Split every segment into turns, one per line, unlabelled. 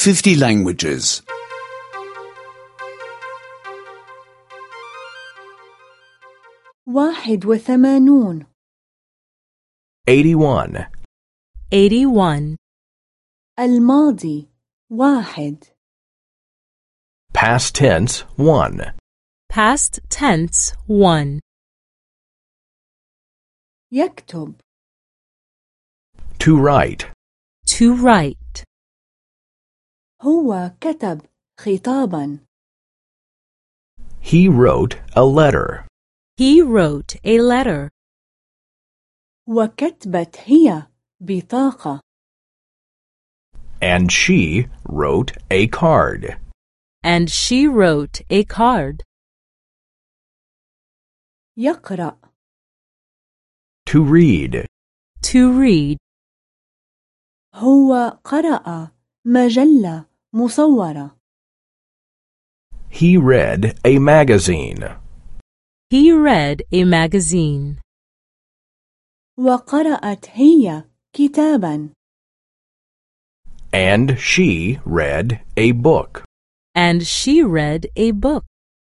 50 languages.
81
81.
81.
الماضي 1
Past tense 1.
Past tense 1.
يكتب
To write.
To write.
هو كتب خطابا
He wrote a letter.
He wrote a letter.
وكتبت هي بطاقة
And she wrote a card.
And she wrote a card.
يقرأ
To read.
To read.
هو قرأ مجلة مصورة
He read a magazine.
He read a magazine.
وقرأت هي كتابا
And she read a book.
And she read a book.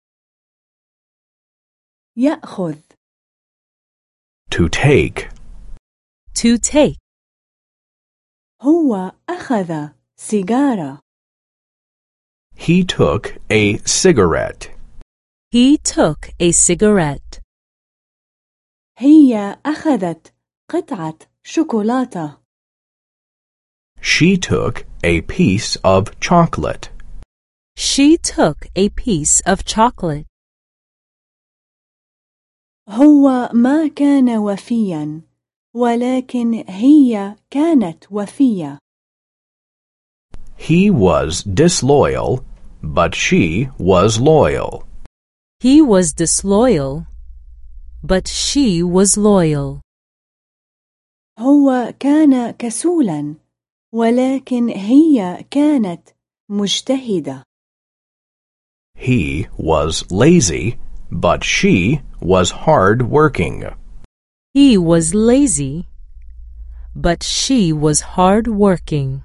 يأخذ
To take.
To take.
هو أخذ سيجارة
He took a cigarette.
He took a cigarette.
هي أخذت قطعة شوكولاتة
She took a piece of chocolate.
She took a piece of chocolate.
هو ما كان وفيا ولكن هي كانت وفية
He was disloyal, but she was loyal.
He was disloyal, but she was loyal.
هو كان كسولا ولكن هي كانت مجتهدة
He was lazy, but she was hard-working.
He was lazy, but she was hard-working.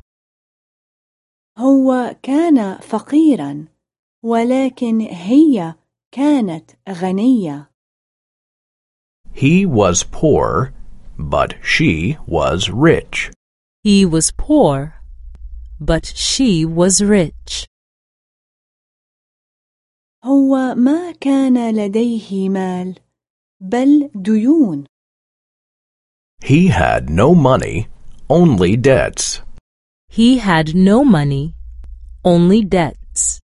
هو كان فقيرا ولكن هي كانت غنية
He was poor, but she was rich.
He was poor, but she was rich.
هو ما كان لديه مال بل ديون
He had no money, only debts.
He had no money, only debts.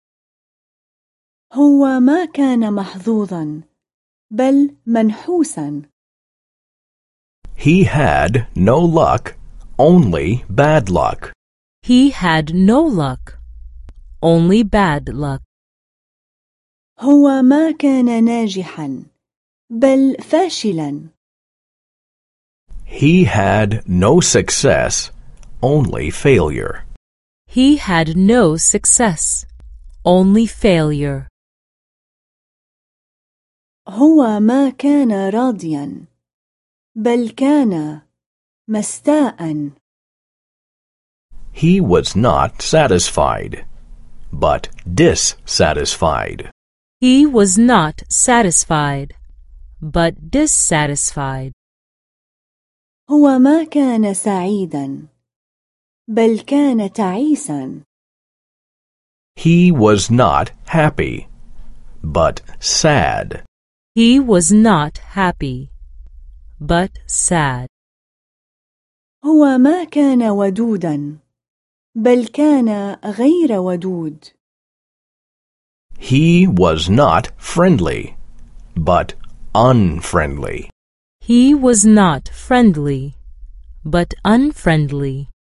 هو ما كان محظوظا بل منحوسا
He had no luck, only bad luck.
He had no luck, only bad luck.
هو ما كان ناجحا بل فاشلا
He had no success, only failure.
He had no success, only failure.
هو ما كان راضيا بل كان مستاء
He was not satisfied, but dissatisfied.
He was not satisfied, but dissatisfied.
هو ما كان سعيدا بل كان تعيسا
He was not happy, but sad.
He was not happy, but sad.
هو ما كان ودودا بل كان غير ودود
He was not friendly, but unfriendly.
He was not friendly, but unfriendly.